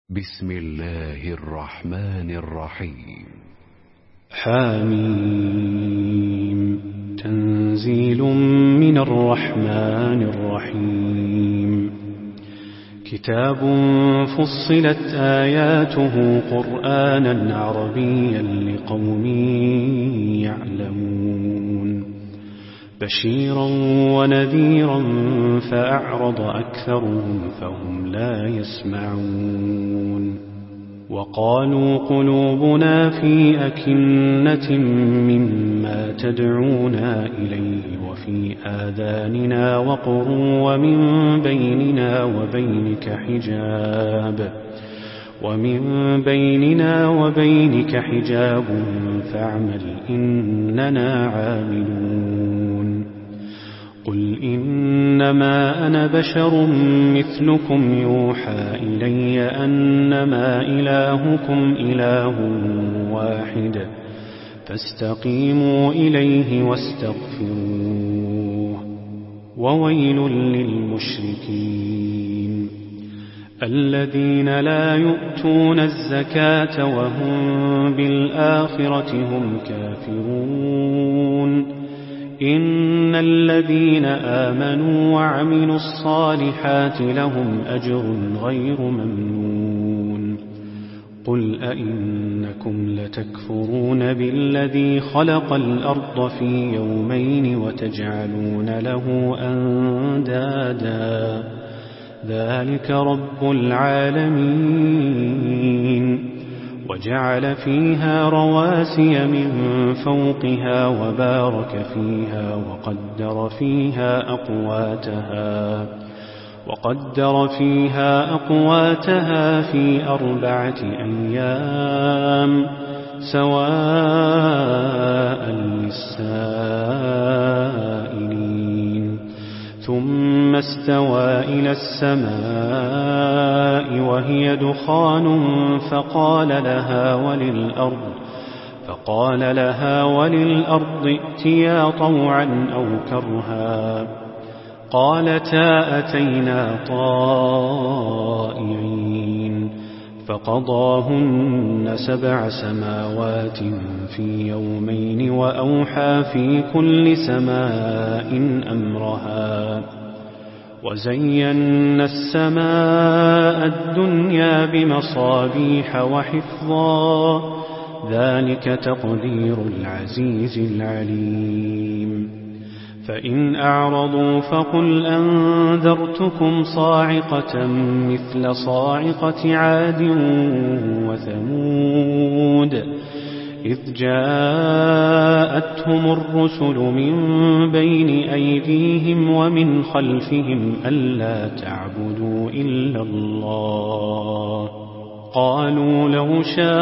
بسم الله الرحمن الرحيم. حميم. تنزيل من الرحمن الرحيم. كتاب فصلت آياته قرآنا عربيا لقوم يعلمون بشيرا ونذيرا فأعرض أكثرهم فهم لا يسمعون. وقالوا قلوبنا في أكنة مما تدعونا إليه وفي آذاننا وقر ومن بيننا وبينك حجاب فاعمل إننا عاملون. قل إنما أنا بشر مثلكم يوحى إلي أنما إلهكم إله واحد فاستقيموا إليه واستغفروه. وويل للمشركين الذين لا يؤتون الزكاة وهم بالآخرة هم كافرون. إن الذين آمنوا وعملوا الصالحات لهم أجر غير ممنون. قل أئنكم لتكفرون بالذي خلق الأرض في يومين وتجعلون له أندادا ذلك رب العالمين. وجعل فيها رواسي من فوقها وبارك فيها وقدر فيها أقواتها في 4 أيام سواء للسائلين. ثم استوى إلى السماء وهي دخان فقال لها وللأرض ائتيا طوعا أو كرها قالتا أتينا طائعين. فقضاهن 7 سماوات في يومين وأوحى في كل سماء أمرها. وزينا السماء الدنيا بمصابيح وحفظا ذلك تقدير العزيز العليم. فإن أعرضوا فقل أنذرتكم صاعقة مثل صاعقة عاد وثمود إذ جاءتهم الرسل من بين أيديهم ومن خلفهم ألا تعبدوا إلا الله قالوا لو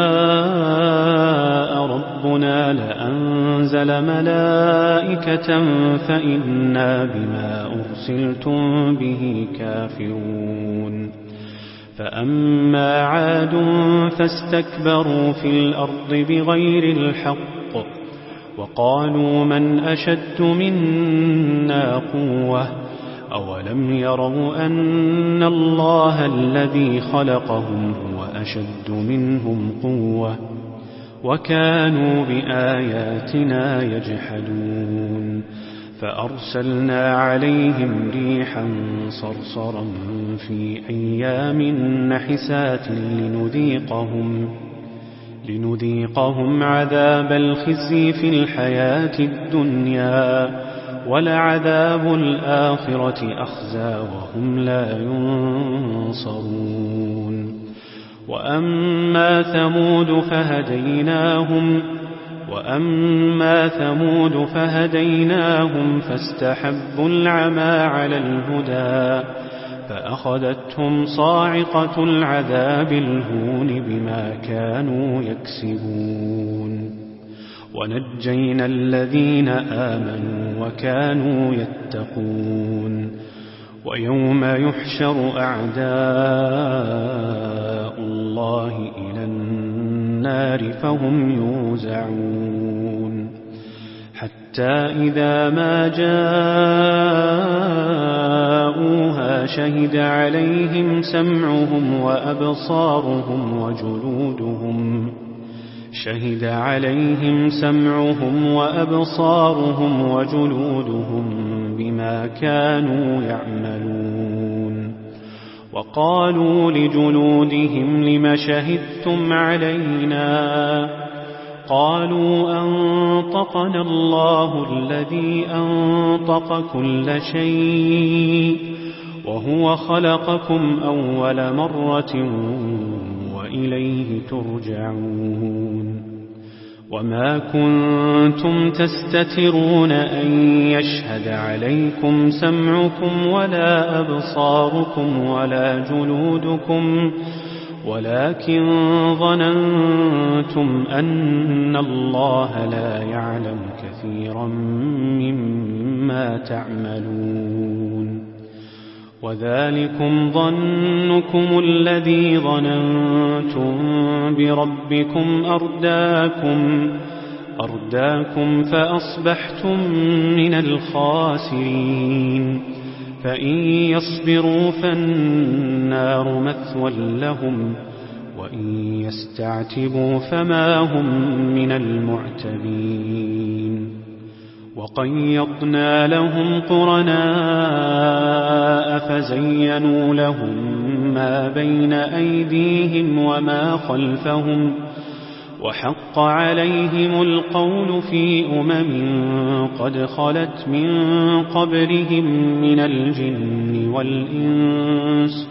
شاء ربنا لأنزل ملائكة فإنا بما أرسلتم به كافرون. فأما عاد فاستكبروا في الأرض بغير الحق وقالوا من أشد منا قوة أولم يروا أن الله الذي خلقهم هو أشد منهم قوة وكانوا بآياتنا يجحدون. فأرسلنا عليهم ريحا صرصرا في أيام نحسات لنذيقهم عذاب الخزي في الحياة الدنيا ولعذاب الآخرة أخزى وهم لا ينصرون. وأما ثمود فهديناهم فاستحبوا العمى على الهدى فأخذتهم صاعقة العذاب الهون بما كانوا يكسبون. ونجينا الذين آمنوا وكانوا يتقون. ويوم يحشر أعداء الله إلى النار فهم يوزعون حتى إذا ما جاءوها شهد عليهم سمعهم وأبصارهم وجلودهم بما كانوا يعملون. وقالوا لجلودهم لم شهدتم علينا؟ قالوا أنطقنا الله الذي أنطق كل شيء وهو خلقكم أول مرة وإليه ترجعون. وما كنتم تستترون أن يشهد عليكم سمعكم ولا أبصاركم ولا جلودكم ولكن ظننتم أن الله لا يعلم كثيرا مما تعملون. وذلكم ظنكم الذي ظننتم بربكم أرداكم فأصبحتم من الخاسرين. فإن يصبروا فالنار مثوى لهم وإن يستعتبوا فما هم من المعتبين. وقيضنا لهم قرناء فزينوا لهم ما بين أيديهم وما خلفهم وحق عليهم القول في قد خلت من قبلهم من الجن والإنس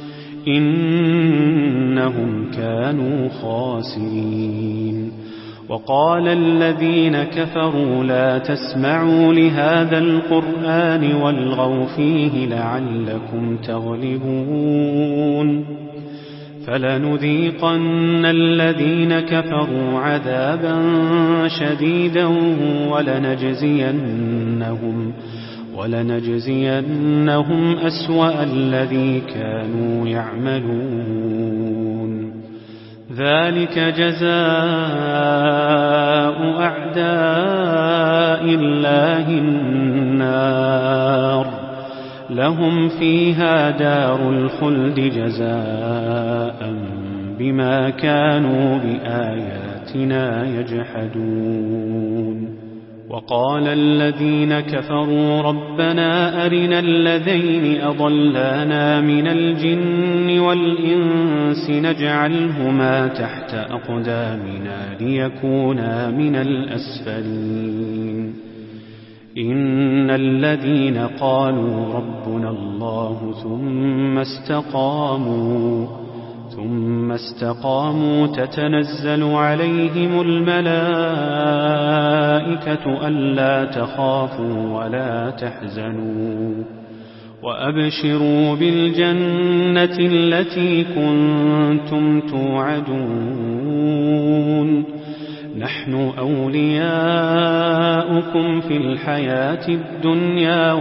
إنهم كانوا خاسرين. وقال الذين كفروا لا تسمعوا لهذا القرآن والغوا فيه لعلكم تغلبون. فلنذيقن الذين كفروا عذابا شديدا ولنجزينهم أسوأ الذي كانوا يعملون. ذلك جزاء أعداء الله النار لهم فيها دار الخلد جزاء بما كانوا بآياتنا يجحدون. وقال الذين كفروا ربنا أرنا الذين أضلانا من الجن والإنس نجعلهما تحت أقدامنا ليكونا من الأسفلين. إن الذين قالوا ربنا الله ثم استقاموا تتنزل عليهم الملائكة ألا تخافوا ولا تحزنوا وأبشروا بالجنة التي كنتم توعدون. نحن أولياؤكم في الحياة الدنيا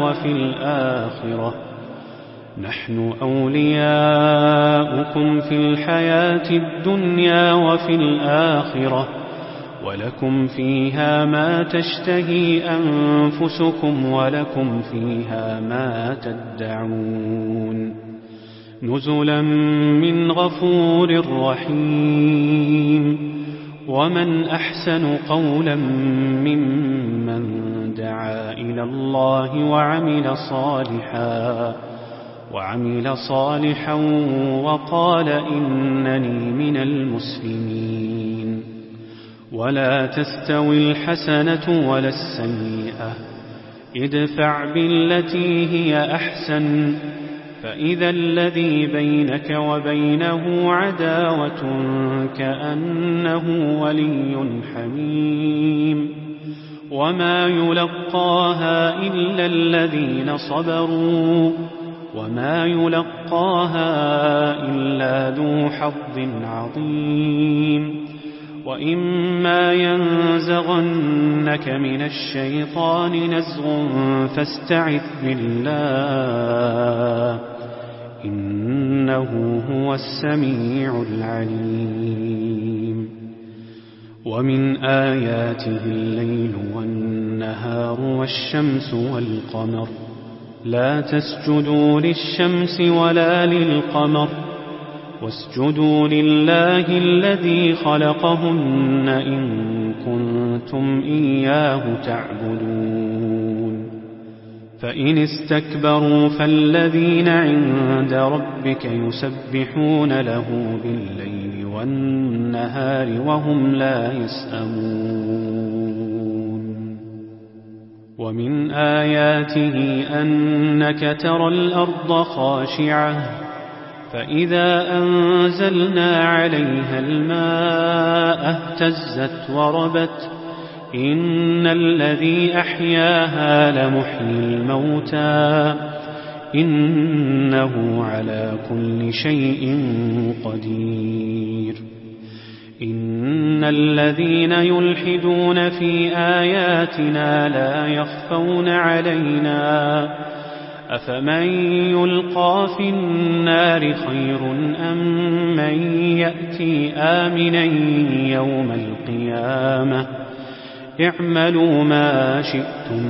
وفي الآخرة ولكم فيها ما تشتهي أنفسكم ولكم فيها ما تدعون. نزلا من غفور رحيم. ومن أحسن قولا ممن دعا إلى الله وعمل صالحا وقال إنني من المسلمين. ولا تستوي الحسنة ولا السيئة ادفع بالتي هي أحسن فإذا الذي بينك وبينه عداوة كأنه ولي حميم. وما يلقاها إلا الذين صبروا وما يلقاها إلا ذو حظ عظيم. وإما ينزغنك من الشيطان نزغ فاستعذ بالله إنه هو السميع العليم. ومن آياته الليل والنهار والشمس والقمر لا تسجدوا للشمس ولا للقمر واسجدوا لله الذي خلقهن إن كنتم إياه تعبدون فإن استكبروا فالذين عند ربك يسبحون له بالليل والنهار وهم لا يسأمون ومن آياته أنك ترى الأرض خاشعة فإذا أنزلنا عليها الماء اهتزت وربت إن الذي أحياها لمحيي الموتى إنه على كل شيء قدير إن الذين يلحدون في آياتنا لا يخفون علينا أفمن يلقى في النار خير أم من يأتي آمنا يوم القيامة اعملوا ما شئتم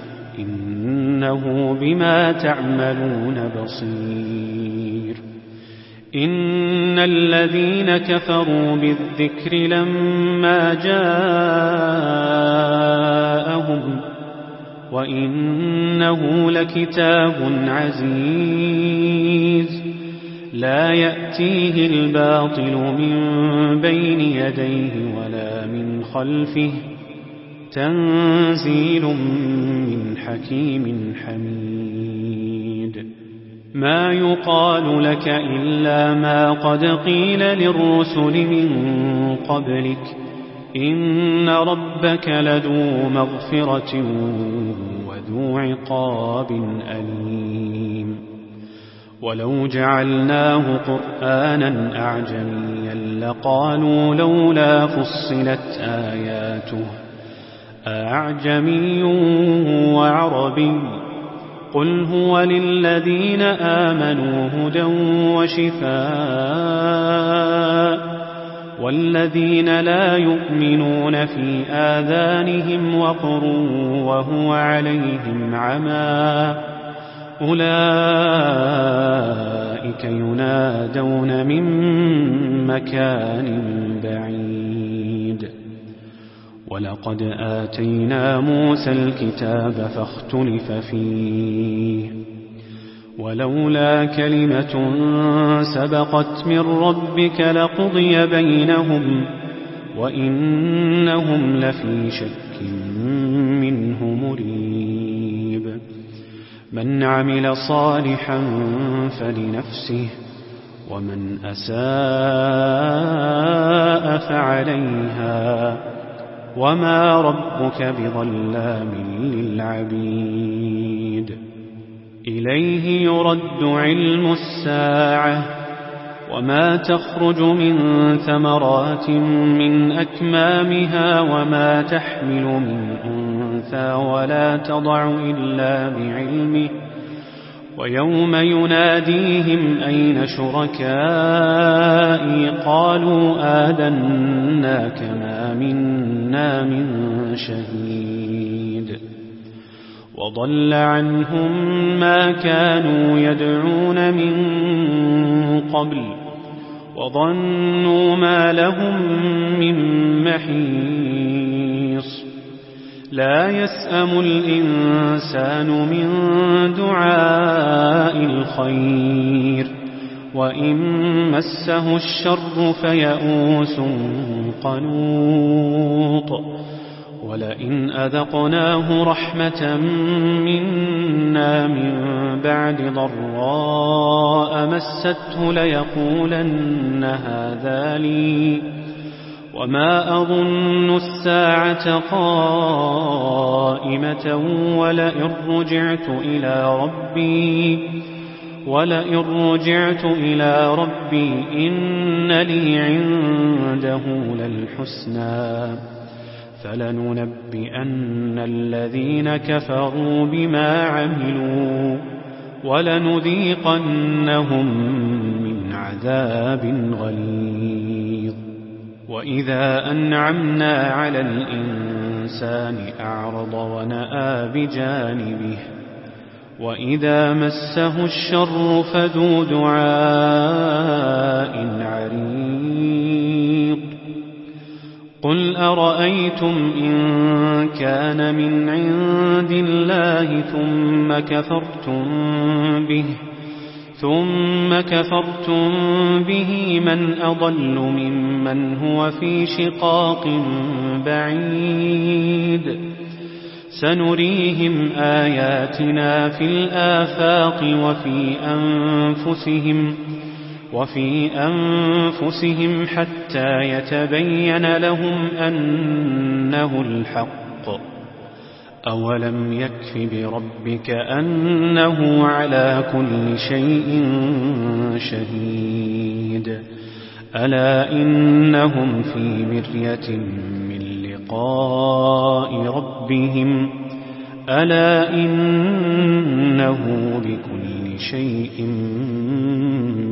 إنه بما تعملون بصير إن الذين كفروا بالذكر لما جاءهم وإنه لكتاب عزيز لا يأتيه الباطل من بين يديه ولا من خلفه تنزيل من حكيم حميد ما يقال لك إلا ما قد قيل للرسل من قبلك إن ربك لذو مغفرة وذو عقاب أليم ولو جعلناه قرآنا أعجميا لقالوا لولا فصلت آياته أعجمي وعربي قل هو للذين آمنوا هدى وشفاء والذين لا يؤمنون في آذانهم وقر وهو عليهم عمى أولئك ينادون من مكان بعيد ولقد آتينا موسى الكتاب فاختلف فيه ولولا كلمة سبقت من ربك لقضي بينهم وإنهم لفي شك منه مريب من عمل صالحا فلنفسه ومن أساء فعليها وما ربك بظلام للعبيد إليه يرد علم الساعة وما تخرج من ثمرات من أكمامها وما تحمل من أنثى ولا تضع إلا بعلمه ويوم يناديهم أين شركائي قالوا آذناك ما منا من شهيد وضل عنهم ما كانوا يدعون من قبل وظنوا ما لهم من محيص لا يسأم الإنسان من دعاء الخير وإن مسه الشر فيئوس قنوط ولئن أذقناه رحمة منا من بعد ضراء مسته ليقولن هذا لي وما أظن الساعة قائمة ولئن رجعت إلى ربي إن لي عنده للحسنى فلننبئن الذين كفروا بما عملوا ولنذيقنهم من عذاب غليظ وإذا أنعمنا على الإنسان أعرض ونأى بجانبه وإذا مسه الشر فذو دعاء عريض قل أرأيتم إن كان من عند الله ثم كفرتم به من أضل ممن هو في شقاق بعيد سنريهم آياتنا في الآفاق وفي أنفسهم حتى يتبين لهم أنه الحق أولم يكف بربك أنه على كل شيء شهيد ألا إنهم في مرية من لقاء ربهم ألا إنه بكل شيء